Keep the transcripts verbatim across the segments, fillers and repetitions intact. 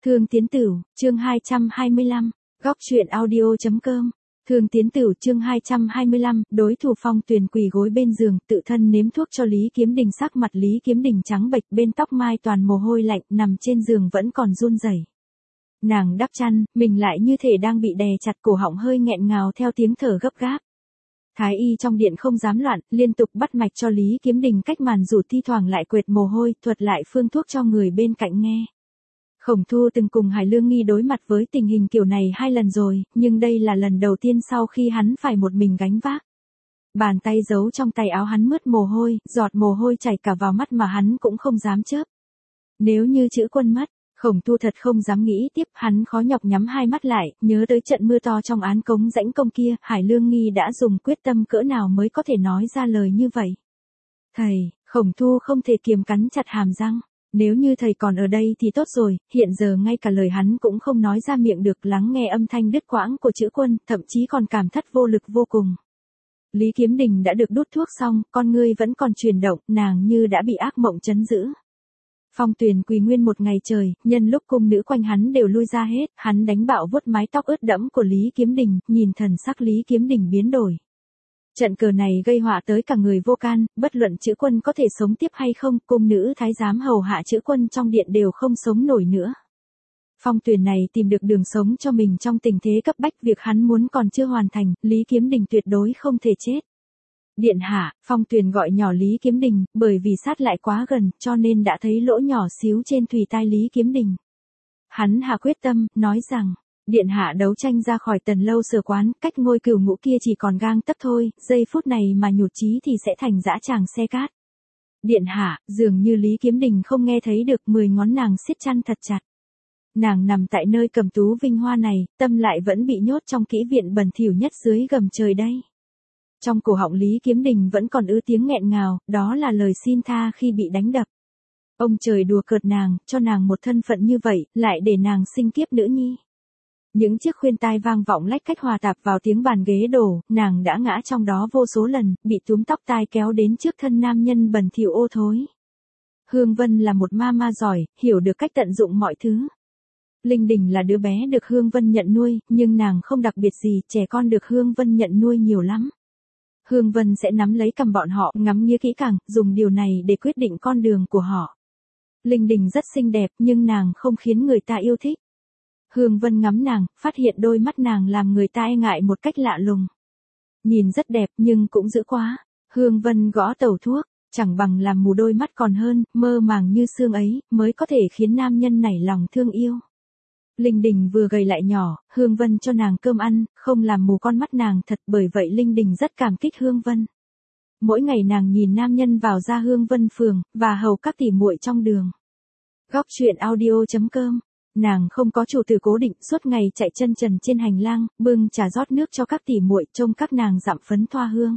Thương Tiến Tửu, chương hai trăm hai mươi lăm, góc truyện audio.com. Thương Tiến Tửu chương hai trăm hai mươi lăm, đối thủ Phong Tuyền quỳ gối bên giường, tự thân nếm thuốc cho Lý Kiếm Đình, sắc mặt Lý Kiếm Đình trắng bệch, bên tóc mai toàn mồ hôi lạnh, nằm trên giường vẫn còn run rẩy. Nàng đắp chăn, mình lại như thể đang bị đè chặt, cổ họng hơi nghẹn ngào theo tiếng thở gấp gáp. Thái y trong điện không dám loạn, liên tục bắt mạch cho Lý Kiếm Đình, cách màn rủ thi thoảng lại quệt mồ hôi, thuật lại phương thuốc cho người bên cạnh nghe. Khổng Thu từng cùng Hải Lương Nghi đối mặt với tình hình kiểu này hai lần rồi, nhưng đây là lần đầu tiên sau khi hắn phải một mình gánh vác. Bàn tay giấu trong tay áo hắn mướt mồ hôi, giọt mồ hôi chảy cả vào mắt mà hắn cũng không dám chớp. Nếu như Chữ Quân mất, Khổng Thu thật không dám nghĩ tiếp, hắn khó nhọc nhắm hai mắt lại, nhớ tới trận mưa to trong án cống rãnh công kia, Hải Lương Nghi đã dùng quyết tâm cỡ nào mới có thể nói ra lời như vậy. Thầy, Khổng Thu không thể kiềm cắn chặt hàm răng. Nếu như thầy còn ở đây thì tốt rồi, hiện giờ ngay cả lời hắn cũng không nói ra miệng được, lắng nghe âm thanh đứt quãng của Chữ Quân, thậm chí còn cảm thất vô lực vô cùng. Lý Kiếm Đình đã được đút thuốc xong, con ngươi vẫn còn chuyển động, nàng như đã bị ác mộng trấn giữ. Phong Tuyền quỳ nguyên một ngày trời, nhân lúc cung nữ quanh hắn đều lui ra hết, hắn đánh bạo vuốt mái tóc ướt đẫm của Lý Kiếm Đình, nhìn thần sắc Lý Kiếm Đình biến đổi. Trận cờ này gây họa tới cả người vô can, bất luận Chữ Quân có thể sống tiếp hay không, cung nữ thái giám hầu hạ Chữ Quân trong điện đều không sống nổi nữa. Phong Tuyền này tìm được đường sống cho mình trong tình thế cấp bách, việc hắn muốn còn chưa hoàn thành, Lý Kiếm Đình tuyệt đối không thể chết. Điện hạ, Phong Tuyền gọi nhỏ Lý Kiếm Đình, bởi vì sát lại quá gần, cho nên đã thấy lỗ nhỏ xíu trên thùy tai Lý Kiếm Đình. Hắn hạ quyết tâm, nói rằng, điện hạ đấu tranh ra khỏi Tần Lâu Sở quán, cách ngôi cửu ngũ kia chỉ còn gang tấc thôi, giây phút này mà nhụt chí thì sẽ thành dã tràng xe cát. Điện hạ, dường như Lý Kiếm Đình không nghe thấy được, mười ngón nàng siết chăn thật chặt. Nàng nằm tại nơi cầm tú vinh hoa này, tâm lại vẫn bị nhốt trong kỹ viện bẩn thỉu nhất dưới gầm trời đây. Trong cổ họng Lý Kiếm Đình vẫn còn ứ tiếng nghẹn ngào, đó là lời xin tha khi bị đánh đập. Ông trời đùa cợt nàng, cho nàng một thân phận như vậy, lại để nàng sinh kiếp nữ nhi. Những chiếc khuyên tai vang vọng lách cách hòa tạp vào tiếng bàn ghế đổ, nàng đã ngã trong đó vô số lần, bị túm tóc tai kéo đến trước thân nam nhân bẩn thỉu ô thối. Hương Vân là một ma ma giỏi, hiểu được cách tận dụng mọi thứ. Linh Đình là đứa bé được Hương Vân nhận nuôi, nhưng nàng không đặc biệt gì, trẻ con được Hương Vân nhận nuôi nhiều lắm. Hương Vân sẽ nắm lấy cầm bọn họ, ngắm nghía kỹ càng, dùng điều này để quyết định con đường của họ. Linh Đình rất xinh đẹp, nhưng nàng không khiến người ta yêu thích. Hương Vân ngắm nàng, phát hiện đôi mắt nàng làm người ta e ngại một cách lạ lùng. Nhìn rất đẹp nhưng cũng dữ quá. Hương Vân gõ tẩu thuốc, chẳng bằng làm mù đôi mắt còn hơn, mơ màng như sương ấy, mới có thể khiến nam nhân nảy lòng thương yêu. Linh Đình vừa gầy lại nhỏ, Hương Vân cho nàng cơm ăn, không làm mù con mắt nàng thật, bởi vậy Linh Đình rất cảm kích Hương Vân. Mỗi ngày nàng nhìn nam nhân vào ra Hương Vân phường, và hầu các tỉ muội trong đường. Góc truyện audio.com. Nàng không có chủ tử cố định, suốt ngày chạy chân trần trên hành lang, bưng trà rót nước cho các tỉ muội, trông các nàng dặm phấn thoa hương.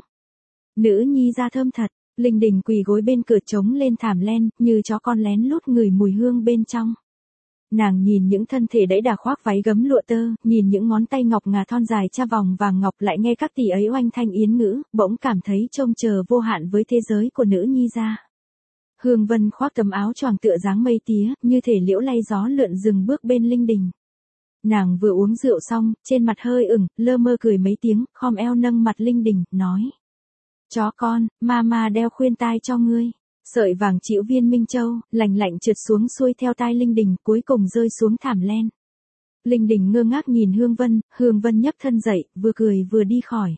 Nữ nhi ra thơm thật. Linh Đình quỳ gối bên cửa trống lên thảm len, như chó con lén lút ngửi mùi hương bên trong. Nàng nhìn những thân thể đẫy đà khoác váy gấm lụa tơ, nhìn những ngón tay ngọc ngà thon dài tra vòng vàng ngọc, lại nghe các tỷ ấy oanh thanh yến ngữ, bỗng cảm thấy trông chờ vô hạn với thế giới của nữ nhi ra. Hương Vân khoác tấm áo choàng tựa dáng mây tía, như thể liễu lay gió lượn dừng bước bên Linh Đình. Nàng vừa uống rượu xong, trên mặt hơi ửng, lơ mơ cười mấy tiếng, khom eo nâng mặt Linh Đình, nói: Chó con, mama đeo khuyên tai cho ngươi. Sợi vàng chĩu viên Minh Châu, lành lạnh trượt xuống xuôi theo tai Linh Đình, cuối cùng rơi xuống thảm len. Linh Đình ngơ ngác nhìn Hương Vân, Hương Vân nhấc thân dậy, vừa cười vừa đi khỏi.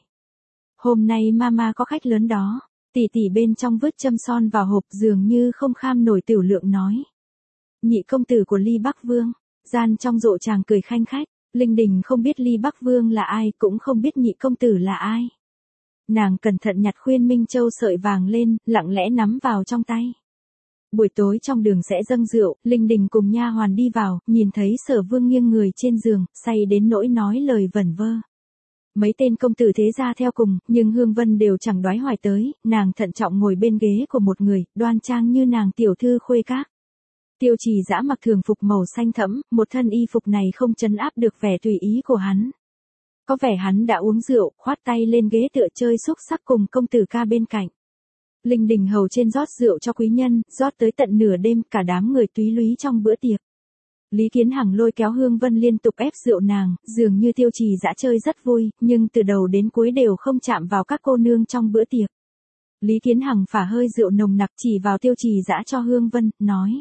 Hôm nay mama có khách lớn đó. Tỷ tỷ bên trong vứt châm son vào hộp, dường như không kham nổi tiểu lượng nói: Nhị công tử của Ly Bắc Vương. Gian trong rộ chàng cười khanh khách. Linh Đình không biết Ly Bắc Vương là ai, cũng không biết nhị công tử là ai. Nàng cẩn thận nhặt khuyên Minh Châu sợi vàng lên, lặng lẽ nắm vào trong tay. Buổi tối trong đường sẽ dâng rượu, Linh Đình cùng nha hoàn đi vào, nhìn thấy Sở Vương nghiêng người trên giường, say đến nỗi nói lời vẩn vơ. Mấy tên công tử thế gia theo cùng, nhưng Hương Vân đều chẳng đoái hoài tới, nàng thận trọng ngồi bên ghế của một người, đoan trang như nàng tiểu thư khuê các. Tiêu Trì Dã mặc thường phục màu xanh thẫm, một thân y phục này không trấn áp được vẻ tùy ý của hắn. Có vẻ hắn đã uống rượu, khoát tay lên ghế tựa chơi xúc sắc cùng công tử ca bên cạnh. Linh Đình hầu trên rót rượu cho quý nhân, rót tới tận nửa đêm, cả đám người túy lúy trong bữa tiệc. Lý Kiến Hằng lôi kéo Hương Vân liên tục ép rượu nàng, dường như Tiêu Trì Dã chơi rất vui, nhưng từ đầu đến cuối đều không chạm vào các cô nương trong bữa tiệc. Lý Kiến Hằng phả hơi rượu nồng nặc chỉ vào Tiêu Trì Dã cho Hương Vân, nói.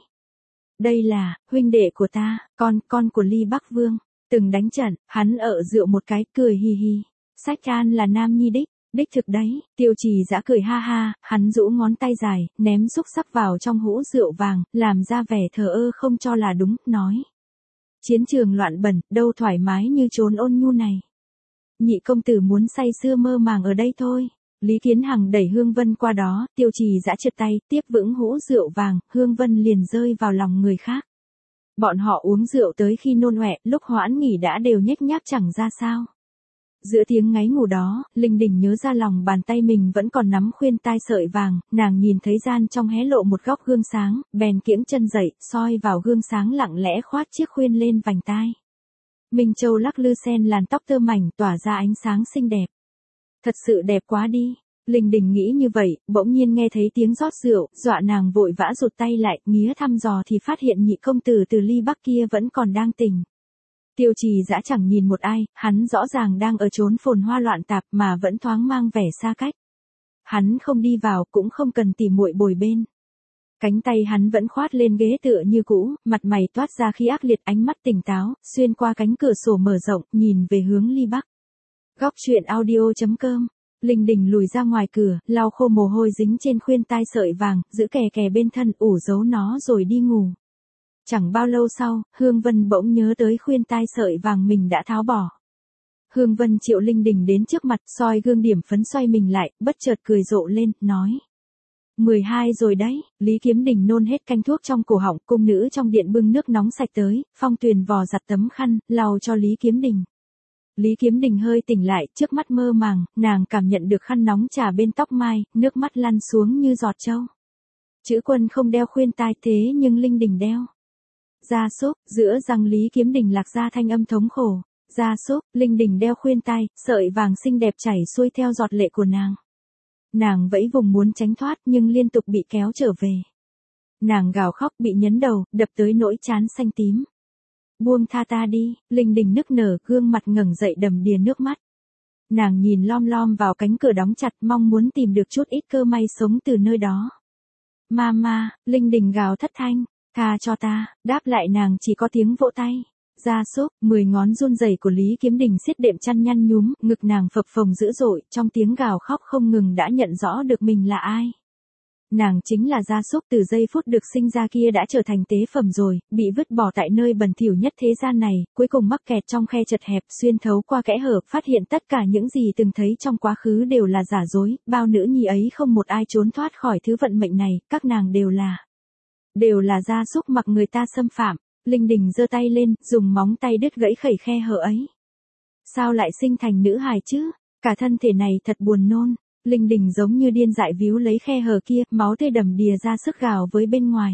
Đây là, huynh đệ của ta, con, con của Ly Bắc Vương. Từng đánh trận, hắn ợ rượu một cái, cười hì hì. Sách An là nam nhi đích, đích thực đấy. Tiêu Trì Dã cười ha ha, hắn rũ ngón tay dài, ném xúc sắc vào trong hũ rượu vàng, làm ra vẻ thờ ơ không cho là đúng, nói. Chiến trường loạn bẩn, đâu thoải mái như chốn ôn nhu này. Nhị công tử muốn say sưa mơ màng ở đây thôi. Lý Kiến Hằng đẩy Hương Vân qua đó, Tiêu Trì Dã trượt tay, tiếp vững hũ rượu vàng, Hương Vân liền rơi vào lòng người khác. Bọn họ uống rượu tới khi nôn ọe, lúc hoãn nghỉ đã đều nhếch nhác chẳng ra sao. Giữa tiếng ngáy ngủ đó, Linh Đình nhớ ra lòng bàn tay mình vẫn còn nắm khuyên tai sợi vàng, nàng nhìn thấy gian trong hé lộ một góc gương sáng, bèn kiễng chân dậy, soi vào gương sáng lặng lẽ khoát chiếc khuyên lên vành tai. Minh Châu lắc lư sen làn tóc tơ mảnh tỏa ra ánh sáng xinh đẹp. Thật sự đẹp quá đi. Linh Đình nghĩ như vậy, bỗng nhiên nghe thấy tiếng rót rượu, dọa nàng vội vã rụt tay lại, nghía thăm dò thì phát hiện nhị công tử từ Ly Bắc kia vẫn còn đang tỉnh. Tiêu Trì Dã chẳng nhìn một ai, hắn rõ ràng đang ở chốn phồn hoa loạn tạp mà vẫn thoáng mang vẻ xa cách. Hắn không đi vào cũng không cần tỉ muội bồi bên. Cánh tay hắn vẫn khoát lên ghế tựa như cũ, mặt mày toát ra khí ác liệt, ánh mắt tỉnh táo, xuyên qua cánh cửa sổ mở rộng, nhìn về hướng Ly Bắc. Góc truyện audio chấm com. Linh Đình lùi ra ngoài cửa, lau khô mồ hôi dính trên khuyên tai sợi vàng, giữ kè kè bên thân, ủ giấu nó rồi đi ngủ. Chẳng bao lâu sau, Hương Vân bỗng nhớ tới khuyên tai sợi vàng mình đã tháo bỏ. Hương Vân triệu Linh Đình đến trước mặt, soi gương điểm phấn xoay mình lại, bất chợt cười rộ lên, nói. mười hai rồi đấy. Lý Kiếm Đình nôn hết canh thuốc trong cổ họng, cung nữ trong điện bưng nước nóng sạch tới, Phong Tuyền vò giặt tấm khăn, lau cho Lý Kiếm Đình. Lý Kiếm Đình hơi tỉnh lại, trước mắt mơ màng, nàng cảm nhận được khăn nóng trà bên tóc mai, nước mắt lăn xuống như giọt trâu. Chữ Quân không đeo khuyên tai thế nhưng Linh Đình đeo. Gia súc, giữa răng Lý Kiếm Đình lạc ra thanh âm thống khổ. Gia súc, Linh Đình đeo khuyên tai, sợi vàng xinh đẹp chảy xuôi theo giọt lệ của nàng. Nàng vẫy vùng muốn tránh thoát nhưng liên tục bị kéo trở về. Nàng gào khóc bị nhấn đầu, đập tới nỗi trán xanh tím. Buông tha ta đi, Linh Đình nức nở, gương mặt ngẩng dậy đầm đìa nước mắt. Nàng nhìn lom lom vào cánh cửa đóng chặt, mong muốn tìm được chút ít cơ may sống từ nơi đó. Mama, Linh Đình gào thất thanh, tha cho ta, đáp lại nàng chỉ có tiếng vỗ tay. Gia súc, mười ngón run rẩy của Lý Kiếm Đình siết đệm chăn nhăn nhúm, ngực nàng phập phồng dữ dội, trong tiếng gào khóc không ngừng đã nhận rõ được mình là ai. Nàng chính là gia súc từ giây phút được sinh ra kia đã trở thành tế phẩm rồi, bị vứt bỏ tại nơi bẩn thỉu nhất thế gian này, cuối cùng mắc kẹt trong khe chật hẹp, xuyên thấu qua kẽ hở, phát hiện tất cả những gì từng thấy trong quá khứ đều là giả dối, bao nữ nhi ấy không một ai trốn thoát khỏi thứ vận mệnh này, các nàng đều là, đều là gia súc mặc người ta xâm phạm. Linh Đình giơ tay lên, dùng móng tay đứt gãy khẩy khe hở ấy. Sao lại sinh thành nữ hài chứ? Cả thân thể này thật buồn nôn. Linh Đình giống như điên dại víu lấy khe hở kia, máu tươi đầm đìa ra sức gào với bên ngoài.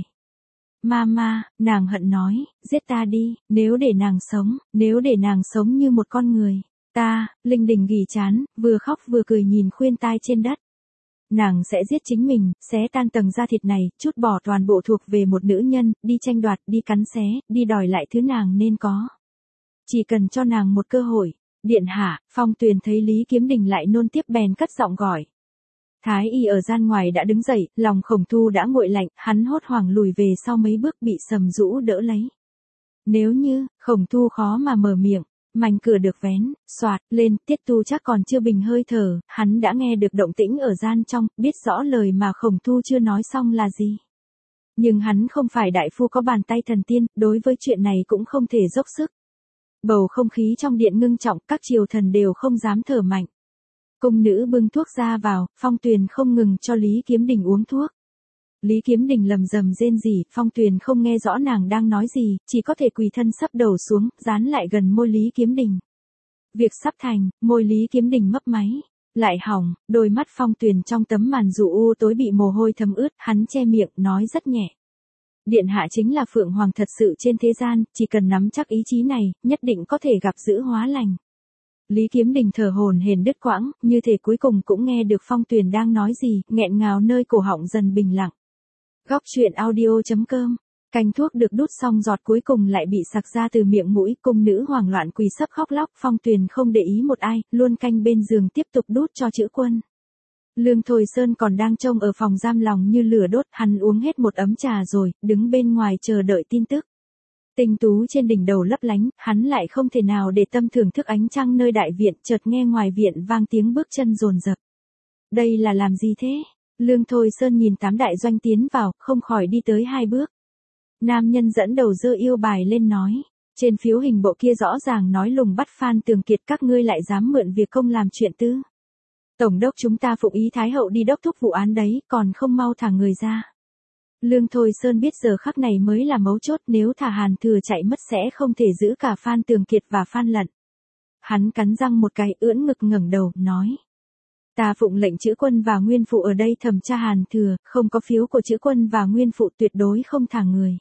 Mama, nàng hận nói, giết ta đi, nếu để nàng sống, nếu để nàng sống như một con người. Ta, Linh Đình ghì chán, vừa khóc vừa cười nhìn khuyên tai trên đất. Nàng sẽ giết chính mình, xé tan tầng da thịt này, chút bỏ toàn bộ thuộc về một nữ nhân, đi tranh đoạt, đi cắn xé, đi đòi lại thứ nàng nên có. Chỉ cần cho nàng một cơ hội. Điện hạ, Phong Tuyền thấy Lý Kiếm Đình lại nôn tiếp bèn cất giọng gọi. Thái y ở gian ngoài đã đứng dậy, lòng Khổng Thu đã nguội lạnh, hắn hốt hoảng lùi về sau mấy bước bị Sầm Dũ đỡ lấy. Nếu như, Khổng Thu khó mà mở miệng. Mảnh cửa được vén, xoạt, lên, Tiết Tu chắc còn chưa bình hơi thở, hắn đã nghe được động tĩnh ở gian trong, biết rõ lời mà Khổng Thu chưa nói xong là gì. Nhưng hắn không phải đại phu có bàn tay thần tiên, đối với chuyện này cũng không thể dốc sức. Bầu không khí trong điện ngưng trọng, các triều thần đều không dám thở mạnh. Cung nữ bưng thuốc ra vào, Phong Tuyền không ngừng cho Lý Kiếm Đình uống thuốc. Lý Kiếm Đình lầm rầm rên rỉ, Phong Tuyền không nghe rõ nàng đang nói gì, chỉ có thể quỳ thân sấp đầu xuống, dán lại gần môi Lý Kiếm Đình. Việc sắp thành, môi Lý Kiếm Đình mấp máy, lại hỏng, đôi mắt Phong Tuyền trong tấm màn dụ u tối bị mồ hôi thấm ướt, hắn che miệng, nói rất nhẹ. Điện hạ chính là Phượng Hoàng thật sự trên thế gian, chỉ cần nắm chắc ý chí này, nhất định có thể gặp giữ hóa lành. Lý Kiếm Đình thở hổn hển đứt quãng, như thể cuối cùng cũng nghe được Phong Tuyền đang nói gì, nghẹn ngào nơi cổ họng dần bình lặng. Góc truyện audio chấm com Canh thuốc được đút xong giọt cuối cùng lại bị sặc ra từ miệng mũi, cung nữ hoảng loạn quỳ sấp khóc lóc, Phong Tuyền không để ý một ai, luôn canh bên giường tiếp tục đút cho Chữ Quân. Lương Thôi Sơn còn đang trông ở phòng giam lòng như lửa đốt, hắn uống hết một ấm trà rồi, đứng bên ngoài chờ đợi tin tức. Tinh tú trên đỉnh đầu lấp lánh, hắn lại không thể nào để tâm thưởng thức ánh trăng nơi đại viện, chợt nghe ngoài viện vang tiếng bước chân dồn dập. Đây là làm gì thế? Lương Thôi Sơn nhìn Tám đại doanh tiến vào, không khỏi đi tới hai bước. Nam nhân dẫn đầu giơ yêu bài lên nói. Trên phiếu hình bộ kia rõ ràng nói lùng bắt Phan Tường Kiệt, các ngươi lại dám mượn việc công làm chuyện tư. Tổng đốc chúng ta phụng ý Thái hậu đi đốc thúc vụ án đấy, còn không mau thả người ra. Lương Thôi Sơn biết giờ khắc này mới là mấu chốt, nếu thả Hàn Thừa chạy mất sẽ không thể giữ cả Phan Tường Kiệt và Phan Lận. Hắn cắn răng một cái, ưỡn ngực ngẩng đầu, nói. Ta phụng lệnh Chữ Quân và Nguyên Phụ ở đây thẩm tra Hàn Thừa, không có phiếu của Chữ Quân và Nguyên Phụ tuyệt đối không thả người.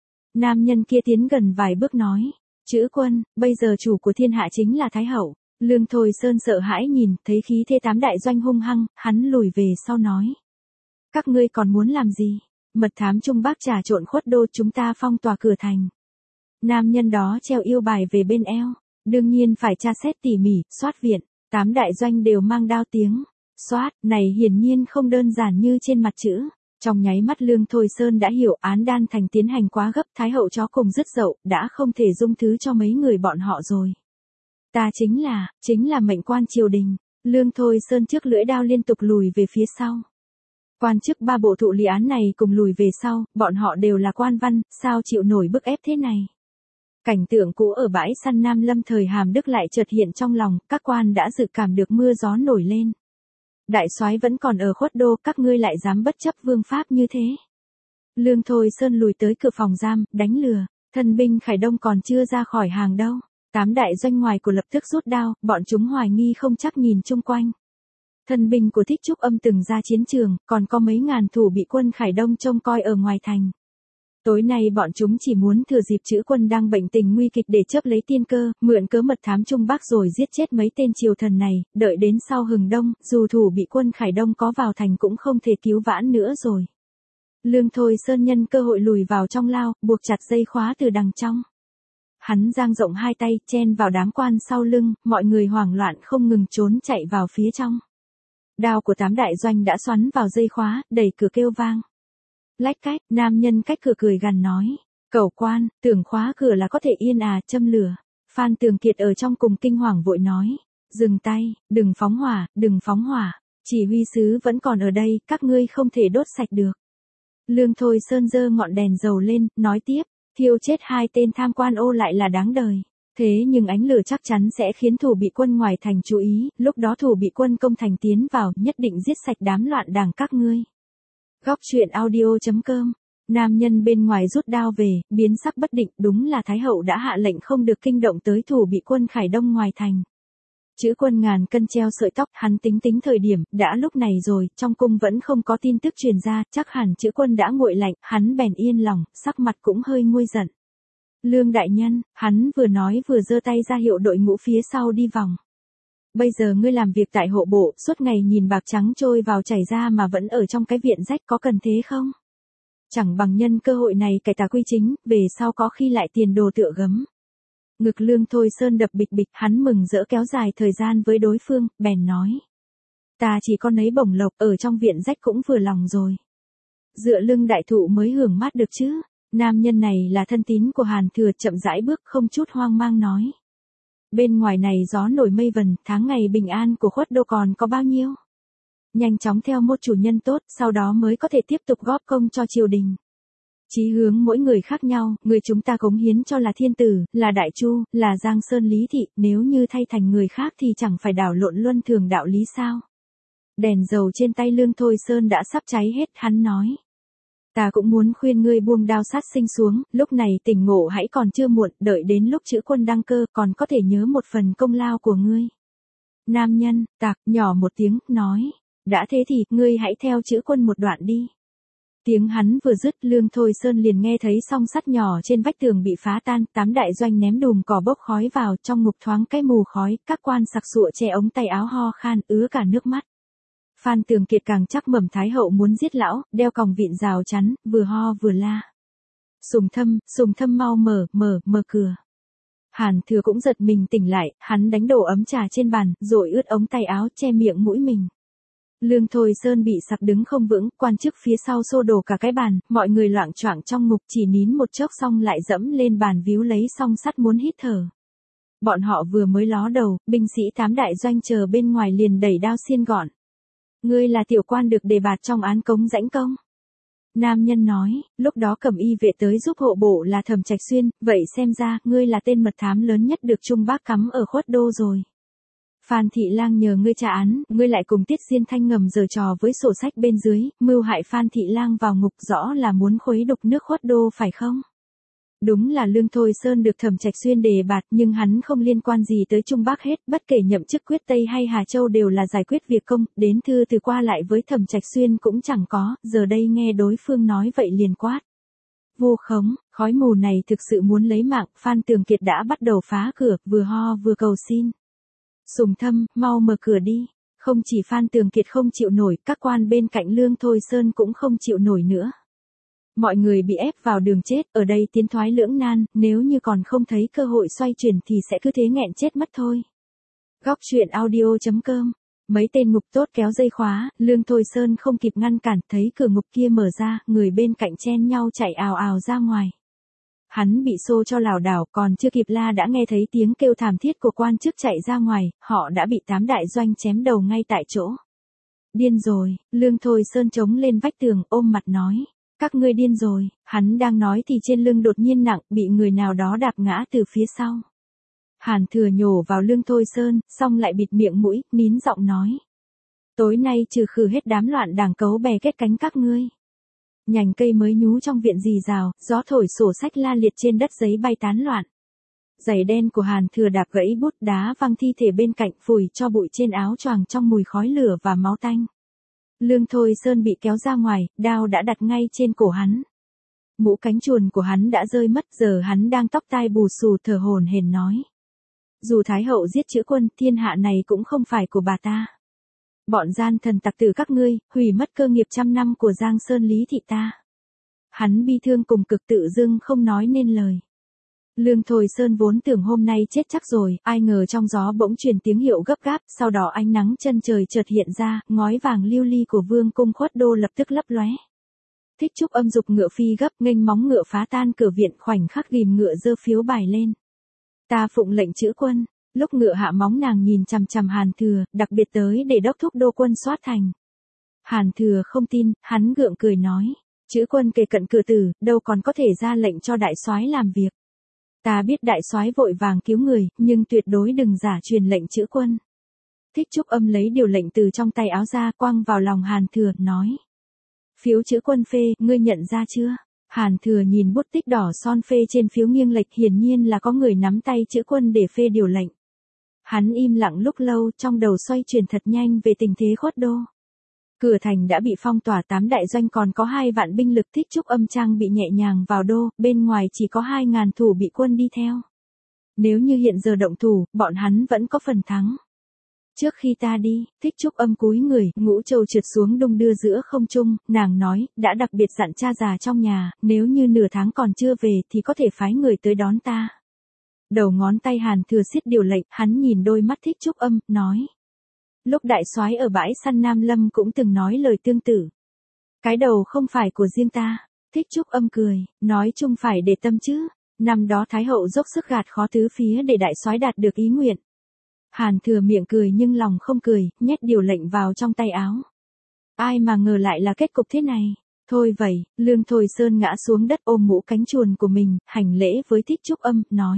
Nam nhân kia tiến gần vài bước nói. Chữ Quân, bây giờ chủ của thiên hạ chính là Thái hậu. Lương Thôi Sơn sợ hãi nhìn, thấy khí thế Tám đại doanh hung hăng, hắn lùi về sau nói. Các ngươi còn muốn làm gì? Mật thám Trung Bắc trà trộn khuất đô, chúng ta phong tỏa cửa thành. Nam nhân đó treo yêu bài về bên eo, đương nhiên phải tra xét tỉ mỉ, soát viện. Tám đại doanh đều mang đao tiếng. Soát, này hiển nhiên không đơn giản như trên mặt chữ. Trong nháy mắt Lương Thôi Sơn đã hiểu án đan thành tiến hành quá gấp, Thái hậu chó cùng dứt dậu, đã không thể dung thứ cho mấy người bọn họ rồi. Ta chính là, chính là mệnh quan triều đình. Lương Thôi Sơn trước lưỡi đao liên tục lùi về phía sau. Quan chức ba bộ thụ lý án này cùng lùi về sau, bọn họ đều là quan văn, sao chịu nổi bức ép thế này. Cảnh tượng cũ ở bãi săn Nam Lâm thời Hàm Đức lại chợt hiện trong lòng, các quan đã dự cảm được mưa gió nổi lên. Đại soái vẫn còn ở khuất đô, các ngươi lại dám bất chấp vương pháp như thế. Lương Thôi Sơn lùi tới cửa phòng giam, đánh lừa, thân binh Khải Đông còn chưa ra khỏi hàng đâu. Tám đại doanh ngoài của lập tức rút đao, bọn chúng hoài nghi không chắc nhìn chung quanh. Thân binh của Thích Trúc Âm từng ra chiến trường, còn có mấy ngàn thủ bị quân Khải Đông trông coi ở ngoài thành. Tối nay bọn chúng chỉ muốn thừa dịp Chữ Quân đang bệnh tình nguy kịch để chớp lấy tiên cơ, mượn cớ mật thám Trung Bắc rồi giết chết mấy tên triều thần này, đợi đến sau hừng đông, dù thủ bị quân Khải Đông có vào thành cũng không thể cứu vãn nữa rồi. Lương Thôi Sơn nhân cơ hội lùi vào trong lao, buộc chặt dây khóa từ đằng trong. Hắn dang rộng hai tay, chen vào đám quan sau lưng, mọi người hoảng loạn không ngừng trốn chạy vào phía trong. Đao của Tám đại doanh đã xoắn vào dây khóa, đẩy cửa kêu vang. Lách cách, nam nhân cách cửa cười gằn nói. Cẩu quan, tưởng khóa cửa là có thể yên à, châm lửa. Phan Tường Kiệt ở trong cùng kinh hoàng vội nói. Dừng tay, đừng phóng hỏa, đừng phóng hỏa. Chỉ huy sứ vẫn còn ở đây, các ngươi không thể đốt sạch được. Lương Thôi Sơn giơ ngọn đèn dầu lên, nói tiếp. Thiêu chết hai tên tham quan ô lại là đáng đời. Thế nhưng ánh lửa chắc chắn sẽ khiến thủ bị quân ngoài thành chú ý, lúc đó thủ bị quân công thành tiến vào, nhất định giết sạch đám loạn đảng các ngươi. Góc truyện audio chấm com. Nam nhân bên ngoài rút đao về, biến sắc bất định, đúng là Thái hậu đã hạ lệnh không được kinh động tới thủ bị quân Khải Đông ngoài thành. Chữ Quân ngàn cân treo sợi tóc, hắn tính tính thời điểm, đã lúc này rồi, trong cung vẫn không có tin tức truyền ra, chắc hẳn Chữ Quân đã nguội lạnh, hắn bèn yên lòng, sắc mặt cũng hơi nguôi giận. Lương đại nhân, hắn vừa nói vừa giơ tay ra hiệu đội ngũ phía sau đi vòng. Bây giờ ngươi làm việc tại hộ bộ, suốt ngày nhìn bạc trắng trôi vào chảy ra mà vẫn ở trong cái viện rách, có cần thế không? Chẳng bằng nhân cơ hội này cải tà quy chính, về sau có khi lại tiền đồ tựa gấm. Ngực Lương Thôi Sơn đập bịch bịch, hắn mừng rỡ kéo dài thời gian với đối phương, bèn nói. Ta chỉ có nấy bổng lộc, ở trong viện rách cũng vừa lòng rồi. Dựa lưng đại thụ mới hưởng mát được chứ. Nam nhân này là thân tín của Hàn Thừa, chậm rãi bước không chút hoang mang nói. Bên ngoài này gió nổi mây vần, tháng ngày bình an của khuất đô còn có bao nhiêu? Nhanh chóng theo một chủ nhân tốt, sau đó mới có thể tiếp tục góp công cho triều đình. Chí hướng mỗi người khác nhau, người chúng ta cống hiến cho là thiên tử, là đại chu, là Giang Sơn Lý Thị, nếu như thay thành người khác thì chẳng phải đảo lộn luân thường đạo lý sao? Đèn dầu trên tay Lương Thôi Sơn đã sắp cháy hết, hắn nói. Ta cũng muốn khuyên ngươi buông đao sát sinh xuống, lúc này tỉnh ngộ hãy còn chưa muộn, đợi đến lúc Chữ Quân đăng cơ còn có thể nhớ một phần công lao của ngươi. Nam nhân, tạc, nhỏ một tiếng, nói. Đã thế thì, ngươi hãy theo Chữ Quân một đoạn đi. Tiếng hắn vừa dứt, Lương Thôi Sơn liền nghe thấy song sắt nhỏ trên vách tường bị phá tan, tám đại doanh ném đùm cỏ bốc khói vào, trong ngục thoáng cái mù khói, các quan sặc sụa che ống tay áo ho khan, ứa cả nước mắt. Phan Tường Kiệt càng chắc mẩm Thái hậu muốn giết lão, đeo còng vịn rào chắn, vừa ho vừa la. Sùng Thâm, Sùng Thâm mau mở, mở, mở cửa. Hàn Thừa cũng giật mình tỉnh lại, hắn đánh đổ ấm trà trên bàn, rồi ướt ống tay áo che miệng mũi mình. Lương Thôi Sơn bị sặc đứng không vững, quan chức phía sau xô đổ cả cái bàn, mọi người loạng choạng trong ngục chỉ nín một chốc xong lại dẫm lên bàn víu lấy song sắt muốn hít thở. Bọn họ vừa mới ló đầu, binh sĩ tám đại doanh chờ bên ngoài liền đẩy đao xiên gọn. Ngươi là tiểu quan được đề bạt trong án Cống Rãnh Công. Nam nhân nói, lúc đó Cẩm Y vệ tới giúp hộ bộ là Thẩm Trạch Xuyên, vậy xem ra, ngươi là tên mật thám lớn nhất được Trung Bác cắm ở Khuất Đô rồi. Phan Thị Lang nhờ ngươi tra án, ngươi lại cùng Tiết Diên Thanh ngầm giở trò với sổ sách bên dưới, mưu hại Phan Thị Lang vào ngục rõ là muốn khuấy đục nước Khuất Đô phải không? Đúng là Lương Thôi Sơn được Thẩm Trạch Xuyên đề bạt nhưng hắn không liên quan gì tới Trung Bắc hết, bất kể nhậm chức Quyết Tây hay Hà Châu đều là giải quyết việc công, đến thư từ qua lại với Thẩm Trạch Xuyên cũng chẳng có, giờ đây nghe đối phương nói vậy liền quát. Vu khống, khói mù này thực sự muốn lấy mạng, Phan Tường Kiệt đã bắt đầu phá cửa, vừa ho vừa cầu xin. Sùng Thâm, mau mở cửa đi. Không chỉ Phan Tường Kiệt không chịu nổi, các quan bên cạnh Lương Thôi Sơn cũng không chịu nổi nữa. Mọi người bị ép vào đường chết, ở đây tiến thoái lưỡng nan, nếu như còn không thấy cơ hội xoay chuyển thì sẽ cứ thế nghẹn chết mất thôi. Góc truyện audio chấm com. Mấy tên ngục tốt kéo dây khóa, Lương Thôi Sơn không kịp ngăn cản, thấy cửa ngục kia mở ra, người bên cạnh chen nhau chạy ào ào ra ngoài. Hắn bị xô cho lảo đảo, còn chưa kịp la đã nghe thấy tiếng kêu thảm thiết của quan chức chạy ra ngoài, họ đã bị tám đại doanh chém đầu ngay tại chỗ. Điên rồi, Lương Thôi Sơn chống lên vách tường, ôm mặt nói. Các ngươi điên rồi, hắn đang nói thì trên lưng đột nhiên nặng, bị người nào đó đạp ngã từ phía sau. Hàn Thừa nhổ vào Lương Thôi Sơn, xong lại bịt miệng mũi, nín giọng nói. Tối nay trừ khử hết đám loạn đảng cấu bè kết cánh các ngươi. Nhành cây mới nhú trong viện rì rào, gió thổi sổ sách la liệt trên đất giấy bay tán loạn. Giày đen của Hàn Thừa đạp gãy bút đá văng thi thể bên cạnh, phủi cho bụi trên áo choàng trong mùi khói lửa và máu tanh. Lương Thôi Sơn bị kéo ra ngoài, đao đã đặt ngay trên cổ hắn. Mũ cánh chuồn của hắn đã rơi mất, giờ hắn đang tóc tai bù xù thở hổn hển nói. Dù Thái hậu giết Chữ Quân, thiên hạ này cũng không phải của bà ta. Bọn gian thần tặc tử các ngươi, hủy mất cơ nghiệp trăm năm của Giang Sơn Lý thị ta. Hắn bi thương cùng cực tự dưng không nói nên lời. Lương Thôi Sơn vốn tưởng hôm nay chết chắc rồi, ai ngờ trong gió bỗng truyền tiếng hiệu gấp gáp, sau đó ánh nắng chân trời chợt hiện ra, ngói vàng lưu ly của vương cung Khuất Đô lập tức lấp lóe. Thích Trúc Âm dục ngựa phi gấp, nghênh móng ngựa phá tan cửa viện, khoảnh khắc ghim ngựa giơ phiếu bài lên. Ta phụng lệnh Chữ Quân. Lúc ngựa hạ móng nàng nhìn chằm chằm Hàn Thừa, đặc biệt tới để đốc thúc đô quân soát thành. Hàn Thừa không tin, hắn gượng cười nói, Chữ Quân kề cận cửa tử, đâu còn có thể ra lệnh cho đại soái làm việc. Ta biết đại soái vội vàng cứu người, nhưng tuyệt đối đừng giả truyền lệnh Chữ Quân. Thích Trúc Âm lấy điều lệnh từ trong tay áo ra, quăng vào lòng Hàn Thừa, nói. Phiếu Chữ Quân phê, ngươi nhận ra chưa? Hàn Thừa nhìn bút tích đỏ son phê trên phiếu nghiêng lệch, hiển nhiên là có người nắm tay Chữ Quân để phê điều lệnh. Hắn im lặng lúc lâu, trong đầu xoay chuyển thật nhanh về tình thế Khuất Đô. Cửa thành đã bị phong tỏa, tám đại doanh còn có hai vạn binh lực. Thích Trúc Âm trang bị nhẹ nhàng vào đô, bên ngoài chỉ có hai ngàn thủ bị quân đi theo. Nếu như hiện giờ động thủ, bọn hắn vẫn có phần thắng. Trước khi ta đi, Thích Trúc Âm cúi người, ngũ châu trượt xuống đung đưa giữa không trung, nàng nói, đã đặc biệt dặn cha già trong nhà, nếu như nửa tháng còn chưa về thì có thể phái người tới đón ta. Đầu ngón tay Hàn Thừa siết điều lệnh, hắn nhìn đôi mắt Thích Trúc Âm, nói. Lúc đại soái ở bãi săn Nam Lâm cũng từng nói lời tương tự. Cái đầu không phải của riêng ta. Thích Trúc Âm cười, nói chung phải để tâm chứ. Năm đó Thái hậu dốc sức gạt khó tứ phía để đại soái đạt được ý nguyện. Hàn Thừa miệng cười nhưng lòng không cười, nhét điều lệnh vào trong tay áo. Ai mà ngờ lại là kết cục thế này. Thôi vậy, Lương Thôi Sơn ngã xuống đất ôm mũ cánh chuồn của mình, hành lễ với Thích Trúc Âm, nói.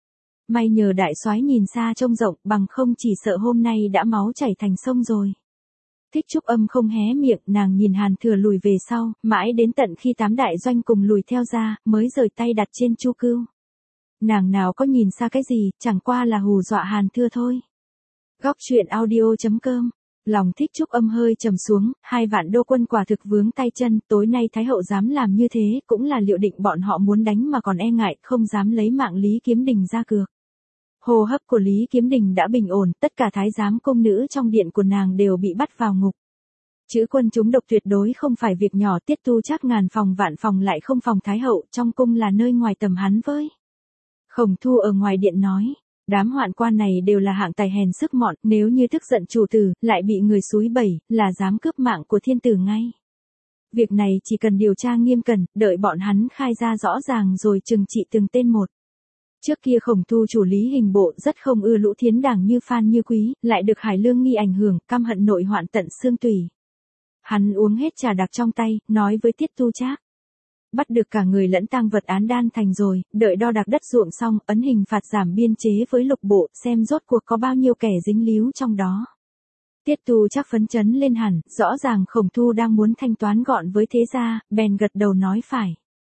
May nhờ đại soái nhìn xa trông rộng, bằng không chỉ sợ hôm nay đã máu chảy thành sông rồi. Thích Trúc Âm không hé miệng, nàng nhìn Hàn Thừa lùi về sau, mãi đến tận khi tám đại doanh cùng lùi theo ra, mới rời tay đặt trên chu cưu. Nàng nào có nhìn xa cái gì, chẳng qua là hù dọa Hàn Thừa thôi. Góc truyện audio chấm com. Lòng Thích Trúc Âm hơi trầm xuống, hai vạn đô quân quả thực vướng tay chân, tối nay Thái hậu dám làm như thế, cũng là liệu định bọn họ muốn đánh mà còn e ngại, không dám lấy mạng Lý Kiếm Đình ra cược. Hô hấp của Lý Kiếm Đình đã bình ổn, tất cả thái giám công nữ trong điện của nàng đều bị bắt vào ngục. Chữ quân chúng độc tuyệt đối không phải việc nhỏ, Tiết Tu Trác ngàn phòng vạn phòng lại không phòng Thái hậu, trong cung là nơi ngoài tầm hắn với. Khổng Thu ở ngoài điện nói, đám hoạn quan này đều là hạng tài hèn sức mọn, nếu như tức giận chủ tử, lại bị người xúi bẩy, là dám cướp mạng của thiên tử ngay. Việc này chỉ cần điều tra nghiêm cẩn, đợi bọn hắn khai ra rõ ràng rồi trừng trị từng tên một. Trước kia Khổng Thu chủ lý hình bộ rất không ưa Lũ Thiến Đảng như Phan Như Quý, lại được Hải Lương Nghi ảnh hưởng, căm hận nội hoạn tận xương tủy. Hắn uống hết trà đặc trong tay, nói với Tiết Tu Trác. Bắt được cả người lẫn tang vật án đan thành rồi, đợi đo đạc đất ruộng xong, ấn hình phạt giảm biên chế với lục bộ, xem rốt cuộc có bao nhiêu kẻ dính líu trong đó. Tiết Tu Trác phấn chấn lên hẳn, rõ ràng Khổng Thu đang muốn thanh toán gọn với thế gia, bèn gật đầu nói phải.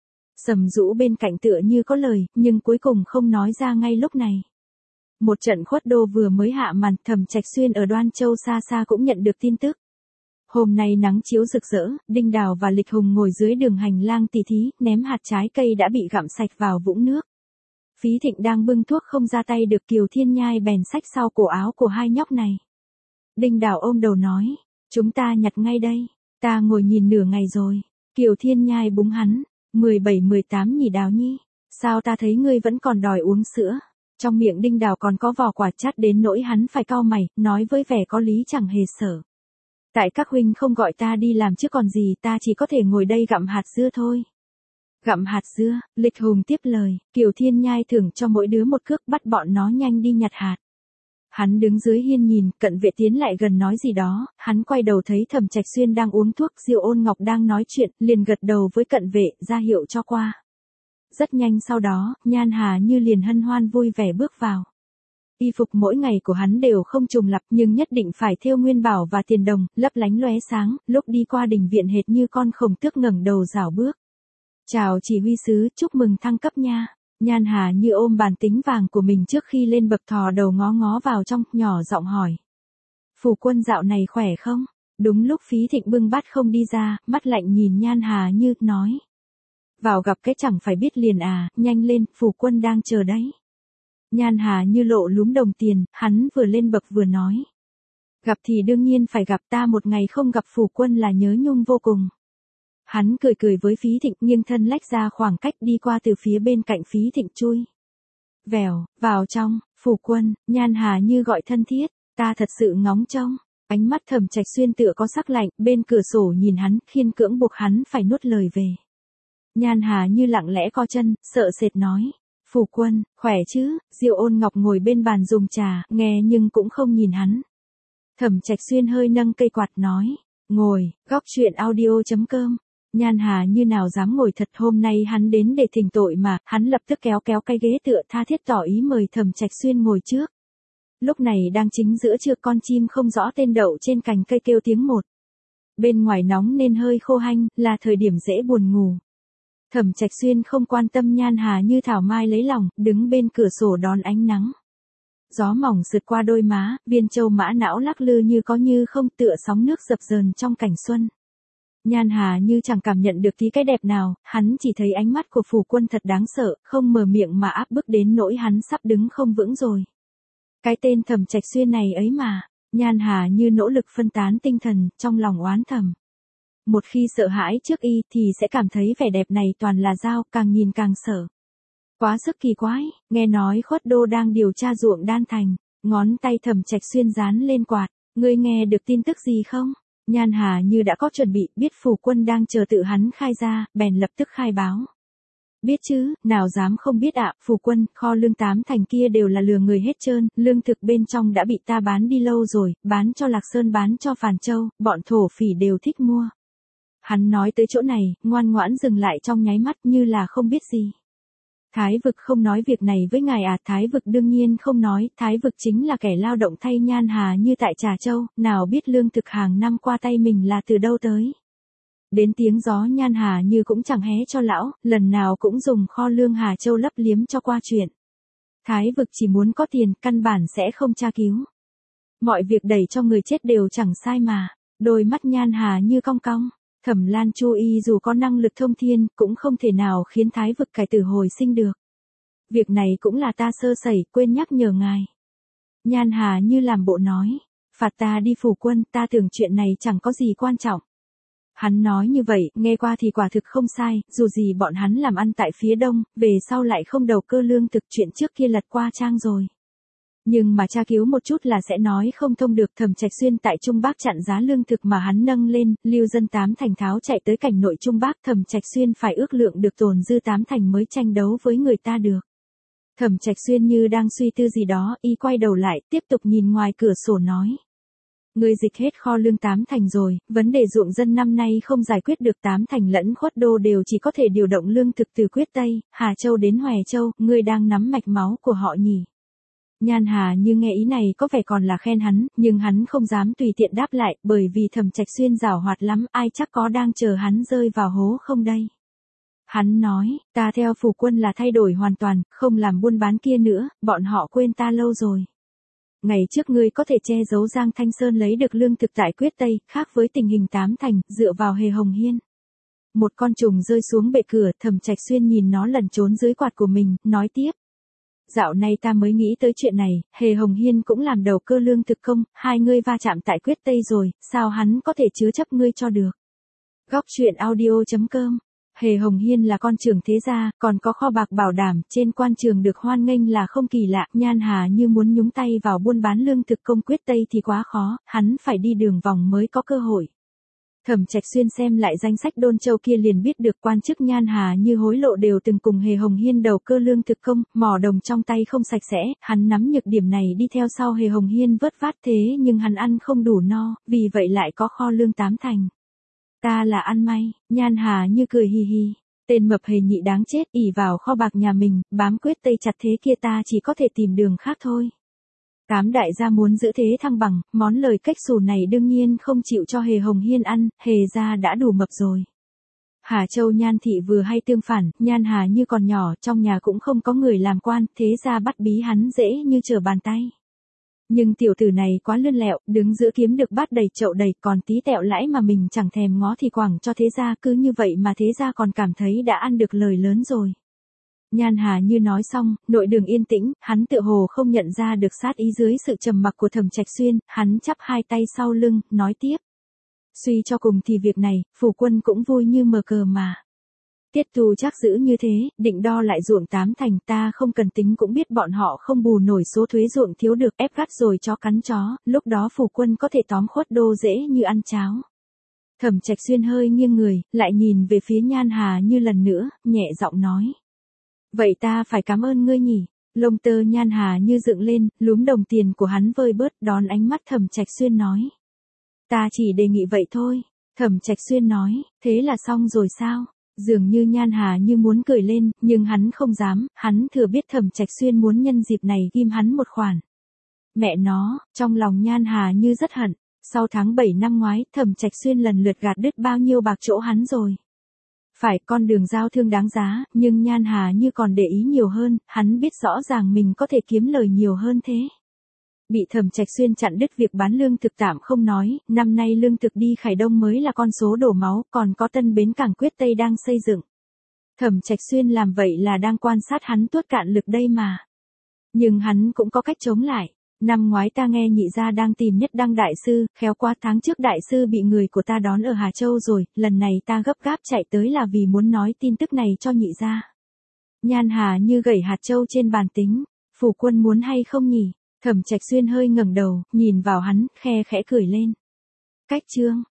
Sầm Dũ bên cạnh tựa như có lời, nhưng cuối cùng không nói ra ngay lúc này. Một trận khuất đô vừa mới hạ màn, Thẩm Trạch Xuyên ở Đoan Châu xa xa cũng nhận được tin tức. Hôm nay nắng chiếu rực rỡ, Đinh Đào và Lịch Hùng ngồi dưới đường hành lang tỉ thí, ném hạt trái cây đã bị gặm sạch vào vũng nước. Phí Thịnh đang bưng thuốc không ra tay được, Kiều Thiên Nhai bèn xách sau cổ áo của hai nhóc này. Đinh Đào ôm đầu nói, chúng ta nhặt ngay đây, ta ngồi nhìn nửa ngày rồi. Kiều Thiên Nhai búng hắn, mười bảy mười tám nhỉ Đào nhi, sao ta thấy ngươi vẫn còn đòi uống sữa. Trong miệng Đinh Đào còn có vỏ quả chát đến nỗi hắn phải cau mày, nói với vẻ có lý chẳng hề sợ. Tại các huynh không gọi ta đi làm chứ còn gì, ta chỉ có thể ngồi đây gặm hạt dưa thôi. Gặm hạt dưa, Lịch Hùng tiếp lời, Kiều Thiên Nhai thưởng cho mỗi đứa một cước, bắt bọn nó nhanh đi nhặt hạt. Hắn đứng dưới hiên nhìn, Cận Vệ tiến lại gần nói gì đó, hắn quay đầu thấy Thẩm Trạch Xuyên đang uống thuốc, Diêu Ôn Ngọc đang nói chuyện, liền gật đầu với Cận Vệ, ra hiệu cho qua. Rất nhanh sau đó, Nhan Hà Như liền hân hoan vui vẻ bước vào. Y phục mỗi ngày của hắn đều không trùng lặp, nhưng nhất định phải thêu nguyên bảo và tiền đồng, lấp lánh lóe sáng, lúc đi qua đình viện hệt như con khổng tước ngẩng đầu rảo bước. Chào chỉ huy sứ, chúc mừng thăng cấp nha. Nhan Hà Như ôm bàn tính vàng của mình trước khi lên bậc, thò đầu ngó ngó vào trong, nhỏ giọng hỏi. Phủ quân dạo này khỏe không? Đúng lúc Phí Thịnh bưng bát không đi ra, mắt lạnh nhìn Nhan Hà Như, nói. Vào gặp cái chẳng phải biết liền à, nhanh lên, phủ quân đang chờ đấy. Nhan Hà Như lộ lúm đồng tiền, hắn vừa lên bậc vừa nói. Gặp thì đương nhiên phải gặp, ta một ngày không gặp phủ quân là nhớ nhung vô cùng. Hắn cười cười với Phí Thịnh, nghiêng thân lách ra khoảng cách đi qua từ phía bên cạnh Phí Thịnh chui. Vèo, vào trong, phủ quân, Nhan Hà Như gọi thân thiết, ta thật sự ngóng trông. Ánh mắt Thẩm Trạch Xuyên tựa có sắc lạnh, bên cửa sổ nhìn hắn, khiên cưỡng buộc hắn phải nuốt lời về. Nhan Hà Như lặng lẽ co chân, sợ sệt nói. Phủ quân, khỏe chứ? Diêu Ôn Ngọc ngồi bên bàn dùng trà, nghe nhưng cũng không nhìn hắn. Thẩm Trạch Xuyên hơi nâng cây quạt nói. Ngồi, góc chuyện audio chấm com. Nhan Hà Như nào dám ngồi thật, hôm nay hắn đến để thỉnh tội mà, hắn lập tức kéo kéo cái ghế tựa, tha thiết tỏ ý mời Thẩm Trạch Xuyên ngồi trước. Lúc này đang chính giữa trưa, con chim không rõ tên đậu trên cành cây kêu tiếng một. Bên ngoài nóng nên hơi khô hanh, là thời điểm dễ buồn ngủ. Thẩm Trạch Xuyên không quan tâm Nhan Hà Như thảo mai lấy lòng, đứng bên cửa sổ đón ánh nắng. Gió mỏng sượt qua đôi má, viên châu mã não lắc lư như có như không, tựa sóng nước dập dờn trong cảnh xuân. Nhan Hà Như chẳng cảm nhận được tí cái đẹp nào, hắn chỉ thấy ánh mắt của phủ quân thật đáng sợ, không mở miệng mà áp bức đến nỗi hắn sắp đứng không vững rồi. Cái tên Thẩm Trạch Xuyên này ấy mà, Nhan Hà Như nỗ lực phân tán tinh thần, trong lòng oán thầm. Một khi sợ hãi trước y thì sẽ cảm thấy vẻ đẹp này toàn là dao, càng nhìn càng sợ. Quá sức kỳ quái, nghe nói Khuất Đô đang điều tra ruộng đan thành, ngón tay Thẩm Trạch Xuyên dán lên quạt, ngươi nghe được tin tức gì không? Nhan Hà Như đã có chuẩn bị, biết phủ quân đang chờ tự hắn khai ra, bèn lập tức khai báo. Biết chứ, nào dám không biết ạ, phủ quân, kho lương tám thành kia đều là lừa người hết trơn, lương thực bên trong đã bị ta bán đi lâu rồi, bán cho Lạc Sơn, bán cho Phàn Châu, bọn thổ phỉ đều thích mua. Hắn nói tới chỗ này, ngoan ngoãn dừng lại trong nháy mắt như là không biết gì. Thái Vực không nói việc này với ngài à? Thái Vực đương nhiên không nói, Thái Vực chính là kẻ lao động thay Nhan Hà Như tại Trà Châu, nào biết lương thực hàng năm qua tay mình là từ đâu tới. Đến tiếng gió Nhan Hà Như cũng chẳng hé cho lão, lần nào cũng dùng kho lương Hà Châu lấp liếm cho qua chuyện. Thái Vực chỉ muốn có tiền, căn bản sẽ không tra cứu. Mọi việc đẩy cho người chết đều chẳng sai mà. Đôi mắt Nhan Hà Như cong cong. Thẩm Lan Chu Y dù có năng lực thông thiên, cũng không thể nào khiến Thái Vực cải tử hồi sinh được. Việc này cũng là ta sơ sẩy, quên nhắc nhở ngài. Nhan Hà Như làm bộ nói. phạt ta đi phủ quân, ta tưởng chuyện này chẳng có gì quan trọng. Hắn nói như vậy, nghe qua thì quả thực không sai, dù gì bọn hắn làm ăn tại phía đông, về sau lại không đầu cơ lương thực, chuyện trước kia lật qua trang rồi. Nhưng mà tra cứu một chút là sẽ nói không thông được. Thẩm Trạch Xuyên tại Trung Bắc chặn giá lương thực mà hắn nâng lên, lưu dân tám thành tháo chạy tới cảnh nội Trung Bắc, Thẩm Trạch Xuyên phải ước lượng được tồn dư tám thành mới tranh đấu với người ta được. Thẩm Trạch Xuyên như đang suy tư gì đó, y quay đầu lại, tiếp tục nhìn ngoài cửa sổ nói. Ngươi dịch hết kho lương tám thành rồi, vấn đề ruộng dân năm nay không giải quyết được, tám thành lẫn Khuất Đô đều chỉ có thể điều động lương thực từ Quyết Tây, Hà Châu đến Hoè Châu, ngươi đang nắm mạch máu của họ nhỉ? Nhan Hà Như nghe ý này có vẻ còn là khen hắn, nhưng hắn không dám tùy tiện đáp lại, bởi vì Thẩm Trạch Xuyên giảo hoạt lắm, ai chắc có đang chờ hắn rơi vào hố không đây. Hắn nói, ta theo phủ quân là thay đổi hoàn toàn, không làm buôn bán kia nữa, bọn họ quên ta lâu rồi. Ngày trước ngươi có thể che giấu Giang Thanh Sơn lấy được lương thực tại Quyết Tây, khác với tình hình tám thành, dựa vào Hề Hồng Hiên. Một con trùng rơi xuống bệ cửa, Thẩm Trạch Xuyên nhìn nó lẩn trốn dưới quạt của mình, nói tiếp. Dạo này ta mới nghĩ tới chuyện này, Hề Hồng Hiên cũng làm đầu cơ lương thực công, hai ngươi va chạm tại Quyết Tây rồi, sao hắn có thể chứa chấp ngươi cho được. Góc truyện audio chấm com. Hề Hồng Hiên là con trưởng thế gia, còn có kho bạc bảo đảm, trên quan trường được hoan nghênh là không kỳ lạ. Nhan Hà Như muốn nhúng tay vào buôn bán lương thực công Quyết Tây thì quá khó, hắn phải đi đường vòng mới có cơ hội. Thẩm Trạch Xuyên xem lại danh sách Đôn Châu kia liền biết được quan chức Nhan Hà Như hối lộ đều từng cùng Hề Hồng Hiên đầu cơ lương thực công, mỏ đồng trong tay không sạch sẽ, hắn nắm nhược điểm này đi theo sau Hề Hồng Hiên vớt vát, thế nhưng hắn ăn không đủ no, vì vậy lại có kho lương tám thành. Ta là ăn may, Nhan Hà Như cười hì hì, tên mập Hề nhị đáng chết, ỷ vào kho bạc nhà mình, bám Quyết Tây chặt thế kia, ta chỉ có thể tìm đường khác thôi. Tám đại gia muốn giữ thế thăng bằng, món lời cách xù này đương nhiên không chịu cho Hề Hồng Hiên ăn, Hề gia đã đủ mập rồi. Hà Châu Nhan thị vừa hay tương phản, Nhan Hà Như còn nhỏ, trong nhà cũng không có người làm quan, thế ra bắt bí hắn dễ như trở bàn tay. Nhưng tiểu tử này quá lươn lẹo, đứng giữa kiếm được bát đầy chậu đầy, còn tí tẹo lãi mà mình chẳng thèm ngó thì quẳng cho thế gia, cứ như vậy mà thế gia còn cảm thấy đã ăn được lời lớn rồi. Nhan Hà Như nói xong, nội đường yên tĩnh, hắn tựa hồ không nhận ra được sát ý dưới sự trầm mặc của Thẩm Trạch Xuyên, hắn chắp hai tay sau lưng, nói tiếp. Suy cho cùng thì việc này, phủ quân cũng vui như mờ cờ mà. Tiết Tu chắc giữ như thế, định đo lại ruộng tám thành, ta không cần tính cũng biết bọn họ không bù nổi số thuế ruộng thiếu được, ép gắt rồi chó cắn chó, lúc đó phủ quân có thể tóm Khuất Đô dễ như ăn cháo. Thẩm Trạch Xuyên hơi nghiêng người, lại nhìn về phía Nhan Hà Như lần nữa, nhẹ giọng nói. Vậy ta phải cảm ơn ngươi nhỉ. Lông tơ Nhan Hà Như dựng lên, lúm đồng tiền của hắn vơi bớt, đón ánh mắt Thẩm Trạch Xuyên nói. Ta chỉ đề nghị vậy thôi. Thẩm Trạch Xuyên nói, thế là xong rồi sao? Dường như Nhan Hà Như muốn cười lên, nhưng hắn không dám, hắn thừa biết Thẩm Trạch Xuyên muốn nhân dịp này ghim hắn một khoản. Mẹ nó, trong lòng Nhan Hà Như rất hận, sau tháng bảy năm ngoái, Thẩm Trạch Xuyên lần lượt gạt đứt bao nhiêu bạc chỗ hắn rồi. Phải, con đường giao thương đáng giá, nhưng Nhan Hà Như còn để ý nhiều hơn, hắn biết rõ ràng mình có thể kiếm lời nhiều hơn thế. Bị Thẩm Trạch Xuyên chặn đứt việc bán lương thực tạm không nói, năm nay lương thực đi Khải Đông mới là con số đổ máu, còn có tân bến cảng Quyết Tây đang xây dựng. Thẩm Trạch Xuyên làm vậy là đang quan sát hắn tuốt cạn lực đây mà. Nhưng hắn cũng có cách chống lại. Năm ngoái ta nghe nhị gia đang tìm Nhất Đăng đại sư, khéo quá tháng trước đại sư bị người của ta đón ở Hà Châu rồi, lần này ta gấp gáp chạy tới là vì muốn nói tin tức này cho nhị gia. Nhan Hà Như gẩy hạt châu trên bàn tính, phủ quân muốn hay không nhỉ? Thẩm Trạch Xuyên hơi ngẩng đầu, nhìn vào hắn, khe khẽ cười lên. Cách chương,